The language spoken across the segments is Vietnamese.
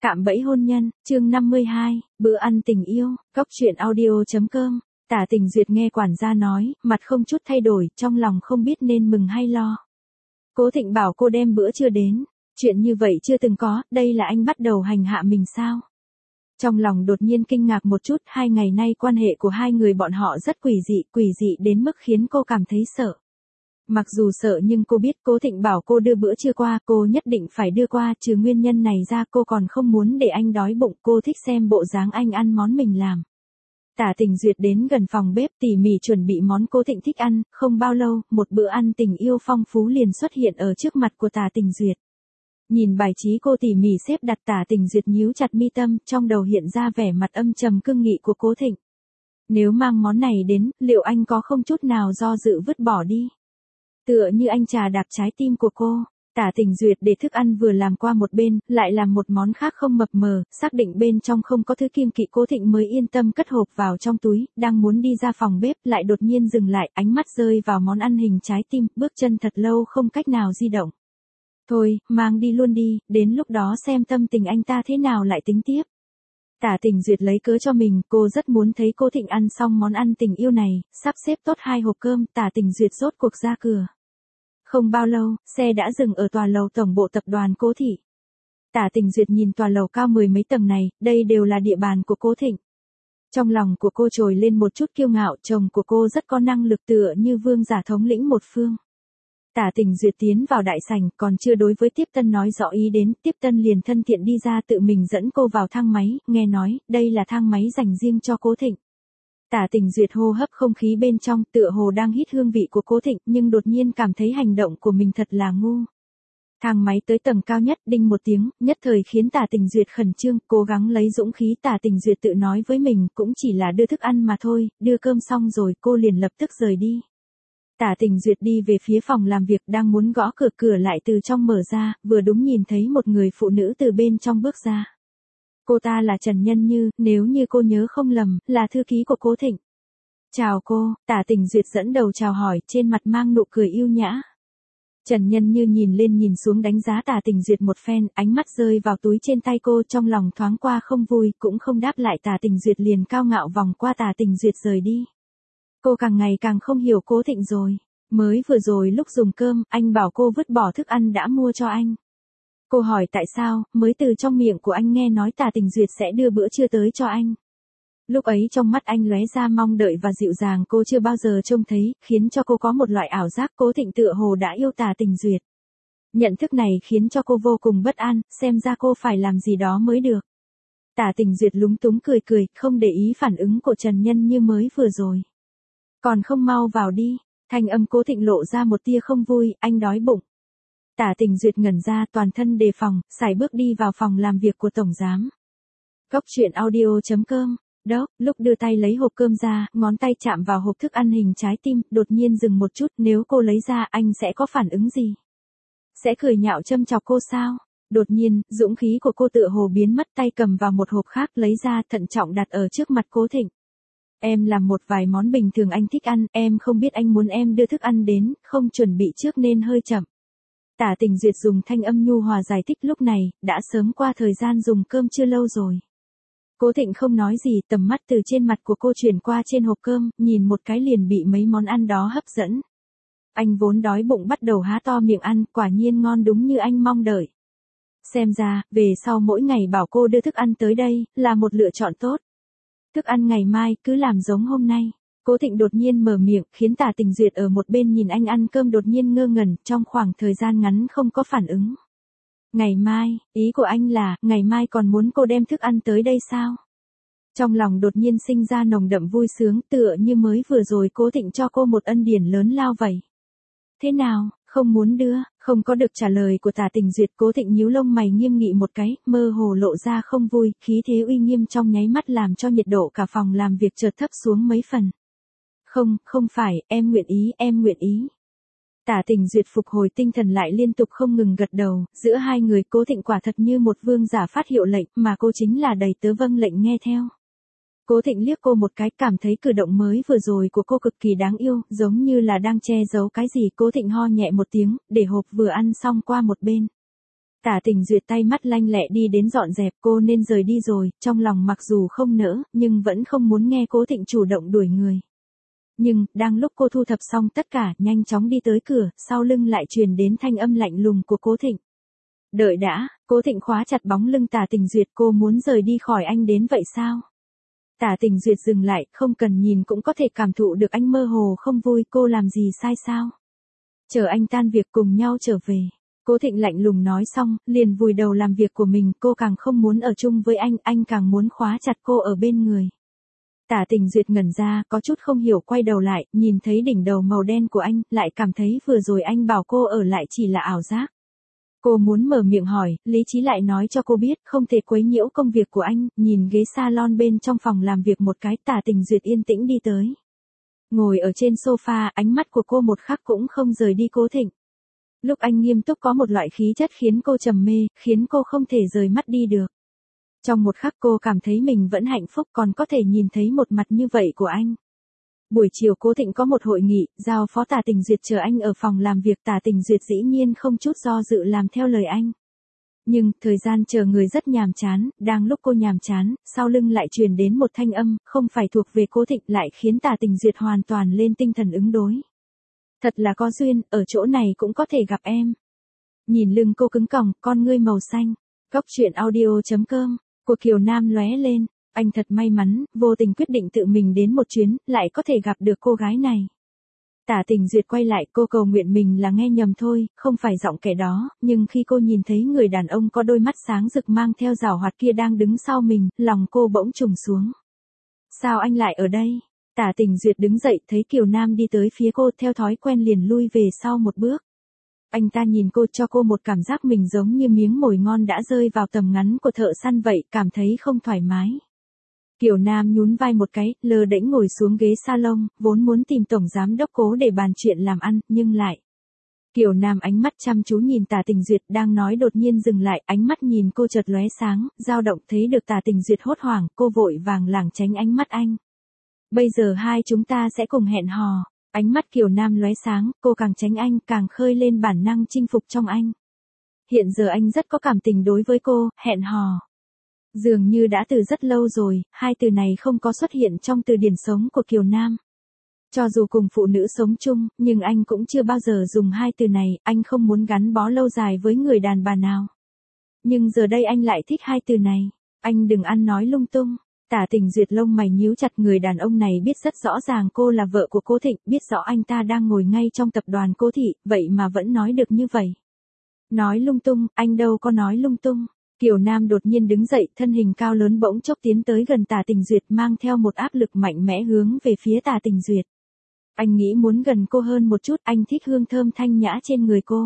Cạm bẫy hôn nhân, chương 52, bữa ăn tình yêu, Cốc truyện audio.com. Tả Tình Duyệt nghe quản gia nói, mặt không chút thay đổi, trong lòng không biết nên mừng hay lo. Cố Thịnh bảo cô đem bữa trưa đến, chuyện như vậy chưa từng có, đây là anh bắt đầu hành hạ mình sao? Trong lòng đột nhiên kinh ngạc một chút, 2 ngày nay quan hệ của hai người bọn họ rất quỷ dị đến mức khiến cô cảm thấy sợ. Mặc dù sợ nhưng cô biết Cố Thịnh bảo cô đưa bữa trưa qua, cô nhất định phải đưa qua, trừ nguyên nhân này ra cô còn không muốn để anh đói bụng, cô thích xem bộ dáng anh ăn món mình làm. Tả Tình Duyệt đến gần phòng bếp tỉ mỉ chuẩn bị món Cố Thịnh thích ăn, không bao lâu, một bữa ăn tình yêu phong phú liền xuất hiện ở trước mặt của Tả Tình Duyệt. Nhìn bài trí cô tỉ mỉ xếp đặt, Tả Tình Duyệt nhíu chặt mi tâm, trong đầu hiện ra vẻ mặt âm trầm cương nghị của Cố Thịnh. Nếu mang món này đến, liệu anh có không chút nào do dự vứt bỏ đi? Tựa như anh trà đạp trái tim của cô, Tả Tình Duyệt để thức ăn vừa làm qua một bên, lại làm một món khác không mập mờ, xác định bên trong không có thứ kiêng kỵ Cố Thịnh mới yên tâm cất hộp vào trong túi, đang muốn đi ra phòng bếp, lại đột nhiên dừng lại, ánh mắt rơi vào món ăn hình trái tim, bước chân thật lâu không cách nào di động. Thôi, mang đi luôn đi, đến lúc đó xem tâm tình anh ta thế nào lại tính tiếp. Tả Tình Duyệt lấy cớ cho mình, cô rất muốn thấy Cố Thịnh ăn xong món ăn tình yêu này, sắp xếp tốt 2 hộp cơm, Tả Tình Duyệt rốt cuộc ra cửa. Không bao lâu, xe đã dừng ở tòa lầu tổng bộ tập đoàn Cố Thị. Tả Tình Duyệt nhìn tòa lầu cao 10 mấy tầng này, đây đều là địa bàn của Cố Thịnh. Trong lòng của cô trồi lên một chút kiêu ngạo, chồng của cô rất có năng lực tựa như vương giả thống lĩnh một phương. Tả Tình Duyệt tiến vào đại sảnh, còn chưa đối với Tiếp Tân nói rõ ý đến, Tiếp Tân liền thân thiện đi ra tự mình dẫn cô vào thang máy, nghe nói, đây là thang máy dành riêng cho Cố Thịnh. Tả Tình Duyệt hô hấp không khí bên trong, tựa hồ đang hít hương vị của Cố Thịnh, nhưng đột nhiên cảm thấy hành động của mình thật là ngu. Thang máy tới tầng cao nhất, đinh một tiếng, nhất thời khiến Tả Tình Duyệt khẩn trương, cố gắng lấy dũng khí. Tả Tình Duyệt tự nói với mình, cũng chỉ là đưa thức ăn mà thôi, đưa cơm xong rồi cô liền lập tức rời đi. Tả Tình Duyệt đi về phía phòng làm việc, đang muốn gõ cửa, cửa lại từ trong mở ra, vừa đúng nhìn thấy một người phụ nữ từ bên trong bước ra. Cô ta là Trần Nhân Như, nếu như cô nhớ không lầm, là thư ký của Cố Thịnh. Chào cô, Tả Tình Duyệt dẫn đầu chào hỏi, trên mặt mang nụ cười yêu nhã. Trần Nhân Như nhìn lên nhìn xuống đánh giá Tả Tình Duyệt một phen, ánh mắt rơi vào túi trên tay cô, trong lòng thoáng qua không vui, cũng không đáp lại. Tả Tình Duyệt liền cao ngạo vòng qua Tả Tình Duyệt rời đi. Cô càng ngày càng không hiểu Cố Thịnh rồi. Mới vừa rồi lúc dùng cơm, anh bảo cô vứt bỏ thức ăn đã mua cho anh. Cô hỏi tại sao, mới từ trong miệng của anh nghe nói Tả Tình Duyệt sẽ đưa bữa trưa tới cho anh. Lúc ấy trong mắt anh lóe ra mong đợi và dịu dàng cô chưa bao giờ trông thấy, khiến cho cô có một loại ảo giác Cố Thịnh tựa hồ đã yêu Tả Tình Duyệt. Nhận thức này khiến cho cô vô cùng bất an, xem ra cô phải làm gì đó mới được. Tả Tình Duyệt lúng túng cười, không để ý phản ứng của Trần Nhân Như mới vừa rồi. Còn không mau vào đi, thanh âm Cố Thịnh lộ ra một tia không vui, anh đói bụng. Tả Tình Duyệt ngẩn ra, toàn thân đề phòng, sải bước đi vào phòng làm việc của tổng giám. Cốc truyện audio.com. Đó, lúc đưa tay lấy hộp cơm ra, ngón tay chạm vào hộp thức ăn hình trái tim, đột nhiên dừng một chút, nếu cô lấy ra, anh sẽ có phản ứng gì? Sẽ cười nhạo châm chọc cô sao? Đột nhiên, dũng khí của cô tựa hồ biến mất, tay cầm vào một hộp khác, lấy ra, thận trọng đặt ở trước mặt Cố Thịnh. Em làm một vài món bình thường anh thích ăn, em không biết anh muốn em đưa thức ăn đến, không chuẩn bị trước nên hơi chậm. Tả Tình Duyệt dùng thanh âm nhu hòa giải thích, lúc này, đã sớm qua thời gian dùng cơm chưa lâu rồi. Cố Thịnh không nói gì, tầm mắt từ trên mặt của cô chuyển qua trên hộp cơm, nhìn một cái liền bị mấy món ăn đó hấp dẫn. Anh vốn đói bụng bắt đầu há to miệng ăn, quả nhiên ngon đúng như anh mong đợi. Xem ra, về sau mỗi ngày bảo cô đưa thức ăn tới đây, là một lựa chọn tốt. Thức ăn ngày mai, cứ làm giống hôm nay. Cố Thịnh đột nhiên mở miệng, khiến Tả Tình Duyệt ở một bên nhìn anh ăn cơm đột nhiên ngơ ngẩn, trong khoảng thời gian ngắn không có phản ứng. Ngày mai, ý của anh là, ngày mai còn muốn cô đem thức ăn tới đây sao? Trong lòng đột nhiên sinh ra nồng đậm vui sướng, tựa như mới vừa rồi Cố Thịnh cho cô một ân điển lớn lao vậy. Thế nào, không muốn đưa? Không có được trả lời của Tả Tình Duyệt, Cố Thịnh nhíu lông mày nghiêm nghị một cái, mơ hồ lộ ra không vui, khí thế uy nghiêm trong nháy mắt làm cho nhiệt độ cả phòng làm việc chợt thấp xuống mấy phần. Không phải, em nguyện ý. Tả Tình Duyệt phục hồi tinh thần lại liên tục không ngừng gật đầu, giữa hai người Cố Thịnh quả thật như một vương giả phát hiệu lệnh, mà cô chính là đầy tớ vâng lệnh nghe theo. Cố Thịnh liếc cô một cái, cảm thấy cử động mới vừa rồi của cô cực kỳ đáng yêu, giống như là đang che giấu cái gì. Cố Thịnh ho nhẹ một tiếng, để hộp vừa ăn xong qua một bên. Tả Tình Duyệt tay mắt lanh lẹ đi đến dọn dẹp, cô nên rời đi rồi, trong lòng mặc dù không nỡ, nhưng vẫn không muốn nghe Cố Thịnh chủ động đuổi người. Nhưng, đang lúc cô thu thập xong tất cả, nhanh chóng đi tới cửa, sau lưng lại truyền đến thanh âm lạnh lùng của Cố Thịnh. Đợi đã, Cố Thịnh khóa chặt bóng lưng Tả Tình Duyệt, cô muốn rời đi khỏi anh đến vậy sao? Tả Tình Duyệt dừng lại, không cần nhìn cũng có thể cảm thụ được anh mơ hồ không vui, cô làm gì sai sao? Chờ anh tan việc cùng nhau trở về. Cố Thịnh lạnh lùng nói xong, liền vùi đầu làm việc của mình, cô càng không muốn ở chung với anh càng muốn khóa chặt cô ở bên người. Tả Tình Duyệt ngẩn ra, có chút không hiểu quay đầu lại, nhìn thấy đỉnh đầu màu đen của anh, lại cảm thấy vừa rồi anh bảo cô ở lại chỉ là ảo giác. Cô muốn mở miệng hỏi, lý trí lại nói cho cô biết, không thể quấy nhiễu công việc của anh, nhìn ghế salon bên trong phòng làm việc một cái, Tả Tình Duyệt yên tĩnh đi tới. Ngồi ở trên sofa, ánh mắt của cô một khắc cũng không rời đi Cố Thịnh. Lúc anh nghiêm túc có một loại khí chất khiến cô trầm mê, khiến cô không thể rời mắt đi được. Trong một khắc cô cảm thấy mình vẫn hạnh phúc còn có thể nhìn thấy một mặt như vậy của anh. Buổi chiều Cố Thịnh có một hội nghị, giao phó Tả Tình Duyệt chờ anh ở phòng làm việc, Tả Tình Duyệt dĩ nhiên không chút do dự làm theo lời anh. Nhưng, thời gian chờ người rất nhàm chán, đang lúc cô nhàm chán, sau lưng lại truyền đến một thanh âm, không phải thuộc về Cố Thịnh lại khiến Tả Tình Duyệt hoàn toàn lên tinh thần ứng đối. Thật là có duyên, ở chỗ này cũng có thể gặp em. Nhìn lưng cô cứng còng, con ngươi màu xanh. Góc truyện audio.com, của Kiều Nam lóe lên. Anh thật may mắn, vô tình quyết định tự mình đến một chuyến, lại có thể gặp được cô gái này. Tả Tình Duyệt quay lại, cô cầu nguyện mình là nghe nhầm thôi, không phải giọng kẻ đó, nhưng khi cô nhìn thấy người đàn ông có đôi mắt sáng rực mang theo giảo hoạt kia đang đứng sau mình, lòng cô bỗng trùng xuống. Sao anh lại ở đây? Tả Tình Duyệt đứng dậy, thấy Kiều Nam đi tới phía cô, theo thói quen liền lui về sau một bước. Anh ta nhìn cô, cho cô một cảm giác mình giống như miếng mồi ngon đã rơi vào tầm ngắn của thợ săn vậy, cảm thấy không thoải mái. Kiều Nam nhún vai một cái, lơ đễnh ngồi xuống ghế salon, vốn muốn tìm tổng giám đốc Cố để bàn chuyện làm ăn, nhưng lại. Kiều Nam ánh mắt chăm chú nhìn Tả Tình Duyệt đang nói đột nhiên dừng lại, ánh mắt nhìn cô chợt lóe sáng, dao động, thấy được Tả Tình Duyệt hốt hoảng, cô vội vàng lảng tránh ánh mắt anh. Bây giờ hai chúng ta sẽ cùng hẹn hò. Ánh mắt Kiều Nam lóe sáng, cô càng tránh anh, càng khơi lên bản năng chinh phục trong anh. Hiện giờ anh rất có cảm tình đối với cô, hẹn hò. Dường như đã từ rất lâu rồi, hai từ này không có xuất hiện trong từ điển sống của Kiều Nam. Cho dù cùng phụ nữ sống chung, nhưng anh cũng chưa bao giờ dùng hai từ này, anh không muốn gắn bó lâu dài với người đàn bà nào. Nhưng giờ đây anh lại thích hai từ này. Anh đừng ăn nói lung tung. Tả Tình Duyệt lông mày nhíu chặt, người đàn ông này biết rất rõ ràng cô là vợ của Cố Thịnh, biết rõ anh ta đang ngồi ngay trong tập đoàn Cố Thị, vậy mà vẫn nói được như vậy. Nói lung tung, anh đâu có nói lung tung. Kiều Nam đột nhiên đứng dậy, thân hình cao lớn bỗng chốc tiến tới gần Tả Tình Duyệt, mang theo một áp lực mạnh mẽ hướng về phía Tả Tình Duyệt. Anh nghĩ muốn gần cô hơn một chút, anh thích hương thơm thanh nhã trên người cô.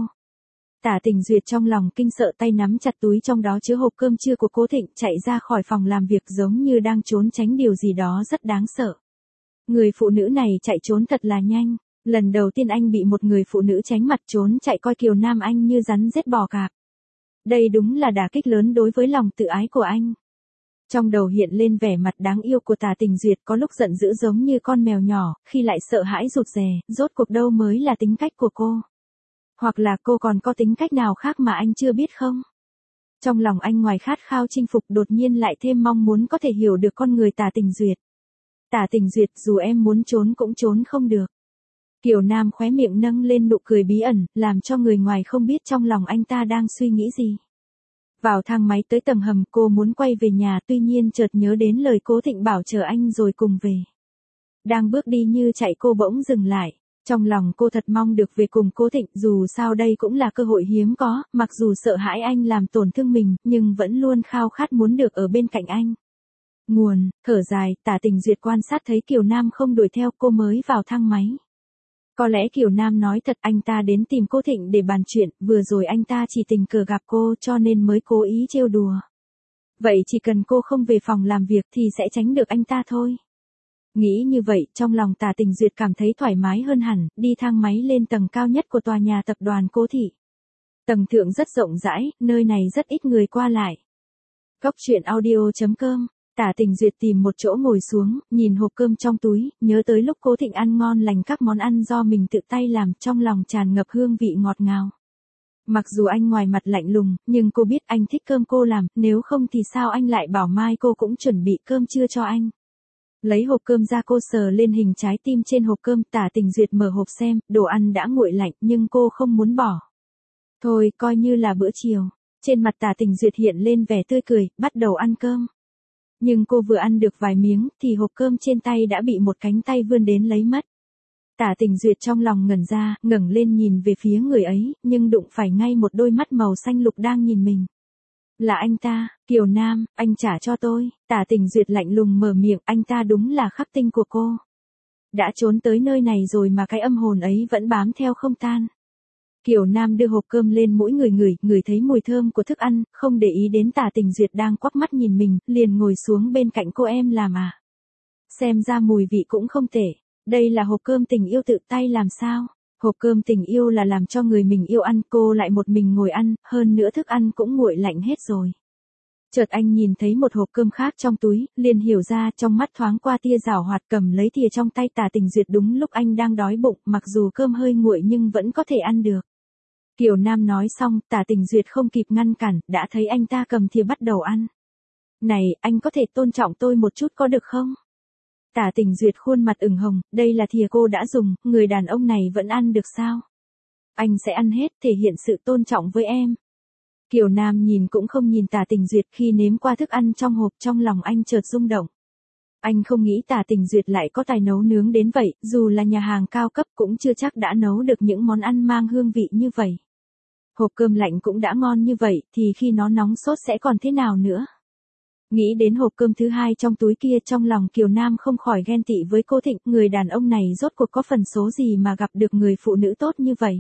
Tả Tình Duyệt trong lòng kinh sợ, tay nắm chặt túi trong đó chứa hộp cơm trưa của Cố Thịnh, chạy ra khỏi phòng làm việc giống như đang trốn tránh điều gì đó rất đáng sợ. Người phụ nữ này chạy trốn thật là nhanh. Lần đầu tiên anh bị một người phụ nữ tránh mặt trốn chạy coi Kiều Nam anh như rắn rết bò cạp. Đây đúng là đả kích lớn đối với lòng tự ái của anh. Trong đầu hiện lên vẻ mặt đáng yêu của Tả Tình Duyệt, có lúc giận dữ giống như con mèo nhỏ, khi lại sợ hãi rụt rè, rốt cuộc đâu mới là tính cách của cô. Hoặc là cô còn có tính cách nào khác mà anh chưa biết không? Trong lòng anh ngoài khát khao chinh phục đột nhiên lại thêm mong muốn có thể hiểu được con người Tả Tình Duyệt. Tả Tình Duyệt, dù em muốn trốn cũng trốn không được. Kiều Nam khóe miệng nâng lên nụ cười bí ẩn, làm cho người ngoài không biết trong lòng anh ta đang suy nghĩ gì. Vào thang máy tới tầng hầm, cô muốn quay về nhà, tuy nhiên chợt nhớ đến lời Cố Thịnh bảo chờ anh rồi cùng về. Đang bước đi như chạy, cô bỗng dừng lại. Trong lòng cô thật mong được về cùng Cố Thịnh, dù sao đây cũng là cơ hội hiếm có, mặc dù sợ hãi anh làm tổn thương mình, nhưng vẫn luôn khao khát muốn được ở bên cạnh anh. Nguồn, thở dài, Tả Tình Duyệt quan sát thấy Kiều Nam không đuổi theo cô mới vào thang máy. Có lẽ Kiều Nam nói thật, anh ta đến tìm Cố Thịnh để bàn chuyện, vừa rồi anh ta chỉ tình cờ gặp cô cho nên mới cố ý trêu đùa. Vậy chỉ cần cô không về phòng làm việc thì sẽ tránh được anh ta thôi. Nghĩ như vậy, trong lòng Tả Tình Duyệt cảm thấy thoải mái hơn hẳn, đi thang máy lên tầng cao nhất của tòa nhà tập đoàn Cố Thị. Tầng thượng rất rộng rãi, nơi này rất ít người qua lại. Góc truyện audio.com, Tả Tình Duyệt tìm một chỗ ngồi xuống, nhìn hộp cơm trong túi, nhớ tới lúc Cố Thịnh ăn ngon lành các món ăn do mình tự tay làm, trong lòng tràn ngập hương vị ngọt ngào. Mặc dù anh ngoài mặt lạnh lùng, nhưng cô biết anh thích cơm cô làm, nếu không thì sao anh lại bảo mai cô cũng chuẩn bị cơm trưa cho anh. Lấy hộp cơm ra cô sờ lên hình trái tim trên hộp cơm, Tả Tình Duyệt mở hộp xem, đồ ăn đã nguội lạnh nhưng cô không muốn bỏ. Thôi, coi như là bữa chiều. Trên mặt Tả Tình Duyệt hiện lên vẻ tươi cười, bắt đầu ăn cơm. Nhưng cô vừa ăn được vài miếng, thì hộp cơm trên tay đã bị một cánh tay vươn đến lấy mất. Tả Tình Duyệt trong lòng ngẩn ra, ngẩng lên nhìn về phía người ấy, nhưng đụng phải ngay một đôi mắt màu xanh lục đang nhìn mình. Là anh ta, Kiều Nam, anh trả cho tôi. Tả Tình Duyệt lạnh lùng mở miệng, anh ta đúng là khắc tinh của cô. Đã trốn tới nơi này rồi mà cái âm hồn ấy vẫn bám theo không tan. Kiều Nam đưa hộp cơm lên mỗi người ngửi thấy mùi thơm của thức ăn, không để ý đến Tả Tình Duyệt đang quắc mắt nhìn mình, liền ngồi xuống bên cạnh cô. Em làm à? Xem ra mùi vị cũng không tệ. Đây là hộp cơm tình yêu tự tay làm sao? Hộp cơm tình yêu là làm cho người mình yêu ăn, cô lại một mình ngồi ăn, hơn nữa thức ăn cũng nguội lạnh hết rồi. Chợt anh nhìn thấy một hộp cơm khác trong túi, liền hiểu ra, trong mắt thoáng qua tia giảo hoạt, cầm lấy thìa trong tay Tả Tình Duyệt đúng lúc anh đang đói bụng, mặc dù cơm hơi nguội nhưng vẫn có thể ăn được. Kiều Nam nói xong, Tả Tình Duyệt không kịp ngăn cản, đã thấy anh ta cầm thìa bắt đầu ăn. Này, anh có thể tôn trọng tôi một chút có được không? Tả Tình Duyệt khuôn mặt ửng hồng, đây là thìa cô đã dùng, người đàn ông này vẫn ăn được sao? Anh sẽ ăn hết, thể hiện sự tôn trọng với em. Kiều Nam nhìn cũng không nhìn Tả Tình Duyệt, khi nếm qua thức ăn trong hộp, trong lòng anh chợt rung động. Anh không nghĩ Tả Tình Duyệt lại có tài nấu nướng đến vậy, dù là nhà hàng cao cấp cũng chưa chắc đã nấu được những món ăn mang hương vị như vậy. Hộp cơm lạnh cũng đã ngon như vậy, thì khi nó nóng sốt sẽ còn thế nào nữa? Nghĩ đến hộp cơm thứ hai trong túi kia, trong lòng Kiều Nam không khỏi ghen tị với cô Thịnh, người đàn ông này rốt cuộc có phần số gì mà gặp được người phụ nữ tốt như vậy.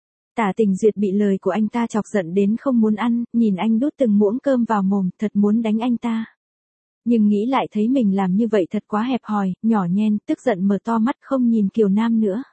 Tả Tình Duyệt bị lời của anh ta chọc giận đến không muốn ăn, nhìn anh đút từng muỗng cơm vào mồm, thật muốn đánh anh ta. Nhưng nghĩ lại thấy mình làm như vậy thật quá hẹp hòi, nhỏ nhen, tức giận mở to mắt không nhìn Kiều Nam nữa.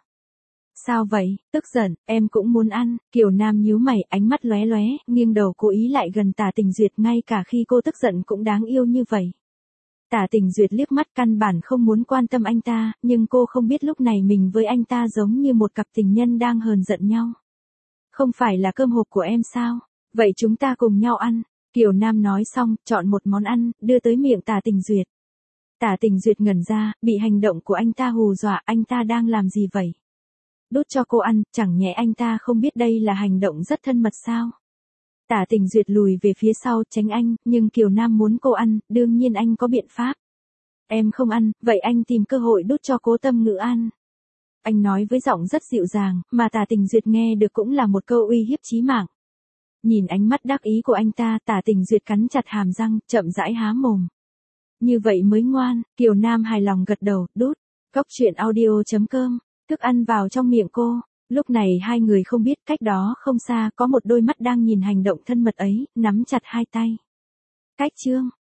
Sao vậy, tức giận, em cũng muốn ăn. Kiều Nam nhíu mày, ánh mắt lóe lóe, nghiêng đầu cố ý lại gần Tả Tình Duyệt, ngay cả khi cô tức giận cũng đáng yêu như vậy. Tả Tình Duyệt liếc mắt, căn bản không muốn quan tâm anh ta, nhưng cô không biết lúc này mình với anh ta giống như một cặp tình nhân đang hờn giận nhau. Không phải là cơm hộp của em sao? Vậy chúng ta cùng nhau ăn. Kiều Nam nói xong, chọn một món ăn, đưa tới miệng Tả Tình Duyệt. Tả Tình Duyệt ngẩn ra, bị hành động của anh ta hù dọa, anh ta đang làm gì vậy? Đút cho cô ăn, chẳng nhẽ anh ta không biết đây là hành động rất thân mật sao? Tả Tình Duyệt lùi về phía sau tránh anh, nhưng Kiều Nam muốn cô ăn, đương nhiên anh có biện pháp. Em không ăn, vậy anh tìm cơ hội đút cho Cố Tâm Ngữ ăn. Anh nói với giọng rất dịu dàng, mà Tả Tình Duyệt nghe được cũng là một câu uy hiếp chí mạng. Nhìn ánh mắt đắc ý của anh ta, Tả Tình Duyệt cắn chặt hàm răng, chậm rãi há mồm. Như vậy mới ngoan. Kiều Nam hài lòng gật đầu, đút. Cốc truyện audio.com. Thức ăn vào trong miệng cô. Lúc này hai người không biết cách đó không xa có một đôi mắt đang nhìn hành động thân mật ấy, nắm chặt hai tay. Cách chương.